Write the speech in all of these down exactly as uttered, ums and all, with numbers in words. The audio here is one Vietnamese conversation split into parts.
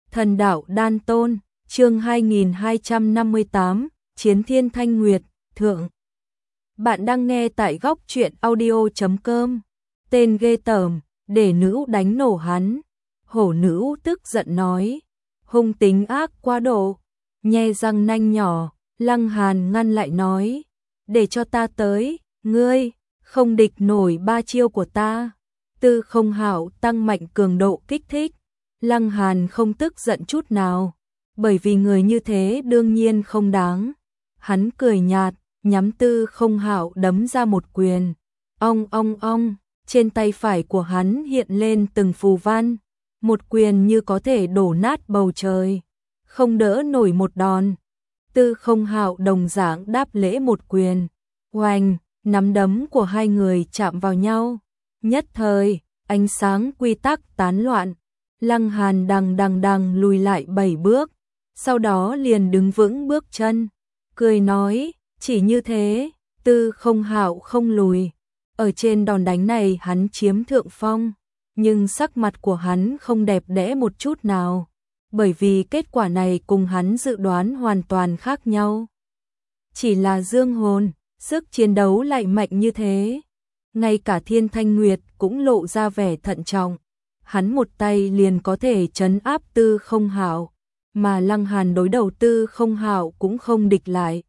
Thần đạo đan tôn, chương hai nghìn hai trăm năm mươi tám, Chiến Thiên Thanh Nguyệt, Thượng. Bạn đang nghe tại góc truyện audio chấm com. Tên ghê tởm, để nữ đánh nổ hắn. Hổ nữ tức giận nói, hung tính ác quá độ, nhe răng nanh nhỏ. Lăng Hàn ngăn lại nói, để cho ta tới, ngươi không địch nổi ba chiêu của ta. Tư Không Hạo tăng mạnh cường độ kích thích. Lăng Hàn không tức giận chút nào, bởi vì người như thế đương nhiên không đáng. Hắn cười nhạt, nhắm Tư Không Hạo đấm ra một quyền. Ong ong ong, trên tay phải của hắn hiện lên từng phù văn, một quyền như có thể đổ nát bầu trời, không đỡ nổi một đòn. Tư Không Hạo đồng dạng đáp lễ một quyền. Oanh, nắm đấm của hai người chạm vào nhau. Nhất thời, ánh sáng quy tắc tán loạn. Lăng Hàn đằng đằng đằng lùi lại bảy bước, sau đó liền đứng vững bước chân, cười nói, chỉ như thế. Tư Không Hạo không lùi. Ở trên đòn đánh này hắn chiếm thượng phong, nhưng sắc mặt của hắn không đẹp đẽ một chút nào, bởi vì kết quả này cùng hắn dự đoán hoàn toàn khác nhau. Chỉ là dương hồn, sức chiến đấu lại mạnh như thế. Ngay cả Thiên Thanh Nguyệt cũng lộ ra vẻ thận trọng. Hắn một tay liền có thể trấn áp Tư Không Hạo, mà Lăng Hàn đối đầu Tư Không Hạo cũng không địch lại.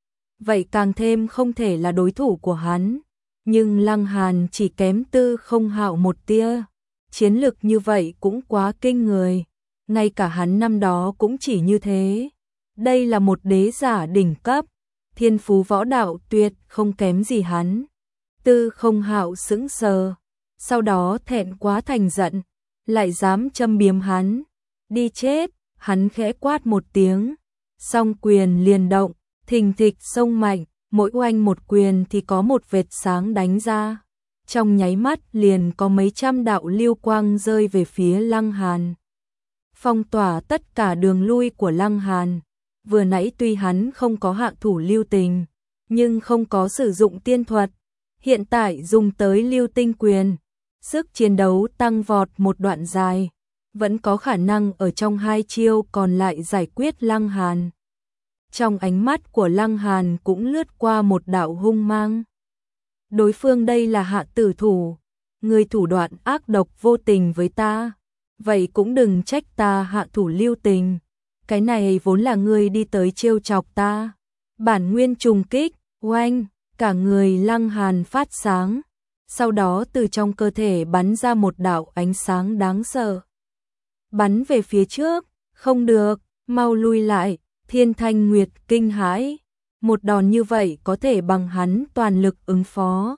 Vậy càng thêm không thể là đối thủ của hắn. Nhưng Lăng Hàn chỉ kém Tư Không Hạo một tia. Chiến lực như vậy cũng quá kinh người. Ngay cả hắn năm đó cũng chỉ như thế. Đây là một đế giả đỉnh cấp, thiên phú võ đạo tuyệt không kém gì hắn. Tư Không Hạo sững sờ, sau đó thẹn quá thành giận, lại dám châm biếm hắn. Đi chết, hắn khẽ quát một tiếng, song quyền liền động, thình thịch xông mạnh, mỗi oanh một quyền thì có một vệt sáng đánh ra. Trong nháy mắt liền có mấy trăm đạo lưu quang rơi về phía Lăng Hàn, phong tỏa tất cả đường lui của Lăng Hàn. Vừa nãy tuy hắn không có hạ thủ lưu tình, nhưng không có sử dụng tiên thuật, hiện tại dùng tới lưu tinh quyền, sức chiến đấu tăng vọt một đoạn dài, vẫn có khả năng ở trong hai chiêu còn lại giải quyết Lăng Hàn. Trong ánh mắt của Lăng Hàn cũng lướt qua một đạo hung mang. Đối phương đây là hạ tử thủ, người thủ đoạn ác độc vô tình với ta, vậy cũng đừng trách ta hạ thủ lưu tình. Cái này vốn là ngươi đi tới trêu chọc ta. Bản nguyên trùng kích, oanh, cả người Lăng Hàn phát sáng, sau đó từ trong cơ thể bắn ra một đạo ánh sáng đáng sợ. Bắn về phía trước, không được, mau lui lại. Thiên Thanh Nguyệt kinh hãi, một đòn như vậy có thể bằng hắn toàn lực ứng phó.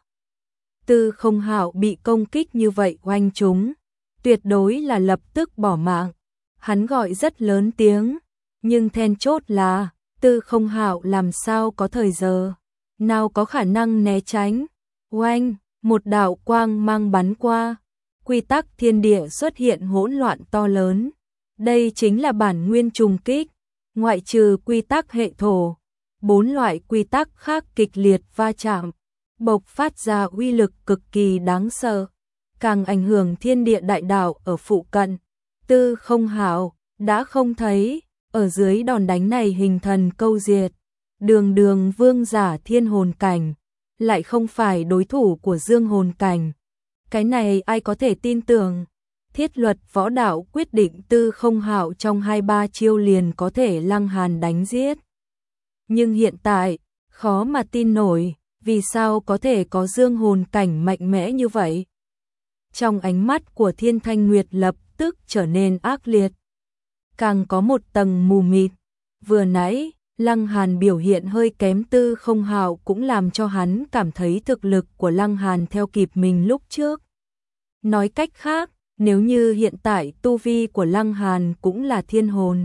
Tư Không Hạo bị công kích như vậy oanh trúng, tuyệt đối là lập tức bỏ mạng. Hắn gọi rất lớn tiếng, nhưng then chốt là Tư Không Hạo làm sao có thời giờ, nào có khả năng né tránh. Oanh, một đạo quang mang bắn qua, quy tắc thiên địa xuất hiện hỗn loạn to lớn. Đây chính là bản nguyên trùng kích, ngoại trừ quy tắc hệ thổ, bốn loại quy tắc khác kịch liệt va chạm, bộc phát ra uy lực cực kỳ đáng sợ, càng ảnh hưởng thiên địa đại đạo ở phụ cận. Tư Không Hạo đã không thấy, ở dưới đòn đánh này hình thần câu diệt, đường đường vương giả thiên hồn cảnh, lại không phải đối thủ của dương hồn cảnh. Cái này ai có thể tin tưởng? Thiết luật võ đạo quyết định Tư Không Hạo trong hai ba chiêu liền có thể Lăng Hàn đánh giết. Nhưng hiện tại, khó mà tin nổi, vì sao có thể có dương hồn cảnh mạnh mẽ như vậy? Trong ánh mắt của Thiên Thanh Nguyệt lập tức trở nên ác liệt, càng có một tầng mù mịt. Vừa nãy, Lăng Hàn biểu hiện hơi kém Tư Không Hạo cũng làm cho hắn cảm thấy thực lực của Lăng Hàn theo kịp mình lúc trước. Nói cách khác, nếu như hiện tại tu vi của Lăng Hàn cũng là thiên hồn,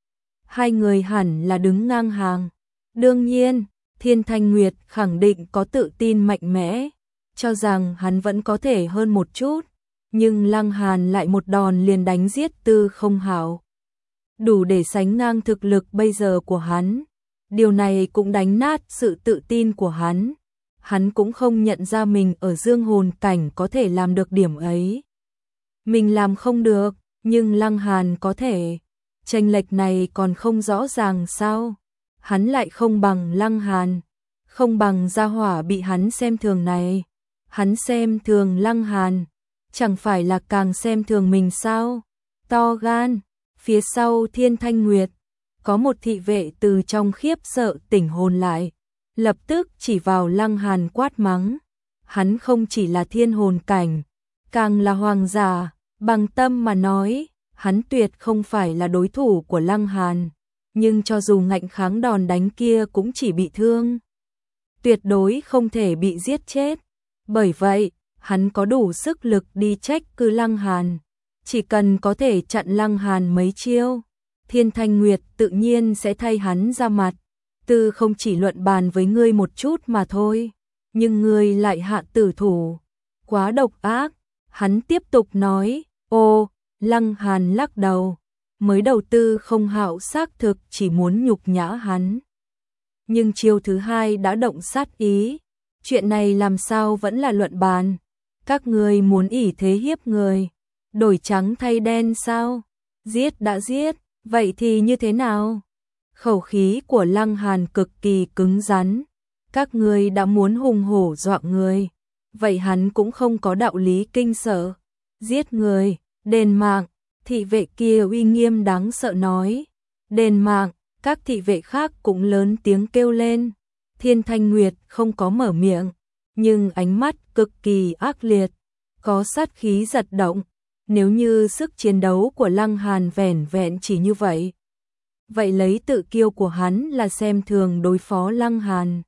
hai người hẳn là đứng ngang hàng. Đương nhiên, Thiên Thanh Nguyệt khẳng định có tự tin mạnh mẽ, cho rằng hắn vẫn có thể hơn một chút, nhưng Lăng Hàn lại một đòn liền đánh giết Tư Không Hạo, đủ để sánh ngang thực lực bây giờ của hắn. Điều này cũng đánh nát sự tự tin của hắn. Hắn cũng không nhận ra mình ở dương hồn cảnh có thể làm được điểm ấy. Mình làm không được, nhưng Lăng Hàn có thể. chênh lệch này còn không rõ ràng sao? Hắn lại không bằng Lăng Hàn, không bằng gia hỏa bị hắn xem thường này. Hắn xem thường Lăng Hàn, chẳng phải là càng xem thường mình sao? To gan. Phía sau Thiên Thanh Nguyệt, có một thị vệ từ trong khiếp sợ tỉnh hồn lại, lập tức chỉ vào Lăng Hàn quát mắng. Hắn không chỉ là thiên hồn cảnh, càng là hoàng giả, bằng tâm mà nói, hắn tuyệt không phải là đối thủ của Lăng Hàn, nhưng cho dù ngạnh kháng đòn đánh kia cũng chỉ bị thương, tuyệt đối không thể bị giết chết. Bởi vậy, hắn có đủ sức lực đi trách cứ Lăng Hàn, chỉ cần có thể chặn Lăng Hàn mấy chiêu, Thiên Thanh Nguyệt tự nhiên sẽ thay hắn ra mặt. Tư không chỉ luận bàn với ngươi một chút mà thôi, nhưng ngươi lại hạ tử thủ, quá độc ác. Hắn tiếp tục nói. Ô, Lăng Hàn lắc đầu, mới đầu Tư không hạo xác thực chỉ muốn nhục nhã hắn, nhưng chiêu thứ hai đã động sát ý. Chuyện này làm sao vẫn là luận bàn? Các ngươi muốn ỷ thế hiếp người, đổi trắng thay đen sao? Giết đã giết, vậy thì như thế nào? Khẩu khí của Lăng Hàn cực kỳ cứng rắn. Các ngươi đã muốn hùng hổ dọa người, vậy hắn cũng không có đạo lý kinh sợ. Giết người, đền mạng. Thị vệ kia uy nghiêm đáng sợ nói. Đền mạng. Các thị vệ khác cũng lớn tiếng kêu lên. Thiên Thanh Nguyệt không có mở miệng, nhưng ánh mắt cực kỳ ác liệt, có sát khí giật động. Nếu như sức chiến đấu của Lăng Hàn vẻn vẹn chỉ như vậy, vậy lấy tự kiêu của hắn là xem thường đối phó Lăng Hàn.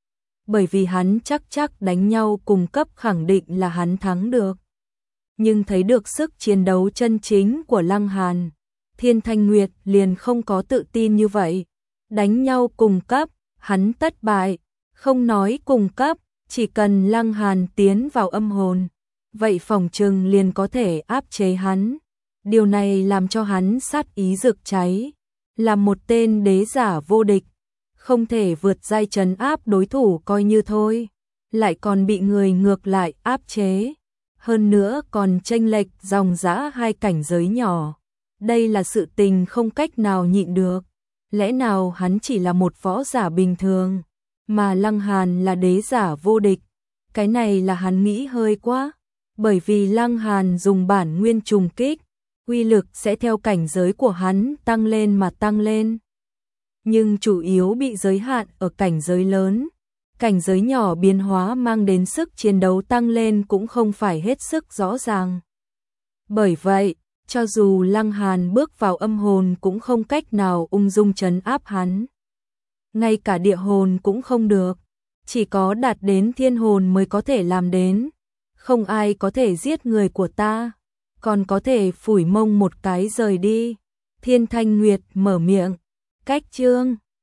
Bởi vì hắn chắc chắc đánh nhau cùng cấp khẳng định là hắn thắng được. Nhưng thấy được sức chiến đấu chân chính của Lăng Hàn, Thiên Thanh Nguyệt liền không có tự tin như vậy. Đánh nhau cùng cấp, hắn tất bại, không nói cùng cấp, chỉ cần Lăng Hàn tiến vào âm hồn, vậy phòng trừng liền có thể áp chế hắn. Điều này làm cho hắn sát ý rực cháy, là một tên đế giả vô địch, không thể vượt giai trấn áp đối thủ coi như thôi, lại còn bị người ngược lại áp chế, hơn nữa còn chênh lệch dòng dã hai cảnh giới nhỏ. Đây là sự tình không cách nào nhịn được. Lẽ nào hắn chỉ là một võ giả bình thường, mà Lăng Hàn là đế giả vô địch? Cái này là hắn nghĩ hơi quá, bởi vì Lăng Hàn dùng bản nguyên trùng kích, uy lực sẽ theo cảnh giới của hắn tăng lên mà tăng lên. Nhưng chủ yếu bị giới hạn ở cảnh giới lớn, cảnh giới nhỏ biến hóa mang đến sức chiến đấu tăng lên cũng không phải hết sức rõ ràng. Bởi vậy, cho dù Lăng Hàn bước vào âm hồn cũng không cách nào ung dung trấn áp hắn. Ngay cả địa hồn cũng không được, chỉ có đạt đến thiên hồn mới có thể làm đến. Không ai có thể giết người của ta, còn có thể phủi mông một cái rời đi. Thiên Thanh Nguyệt mở miệng. Cách chương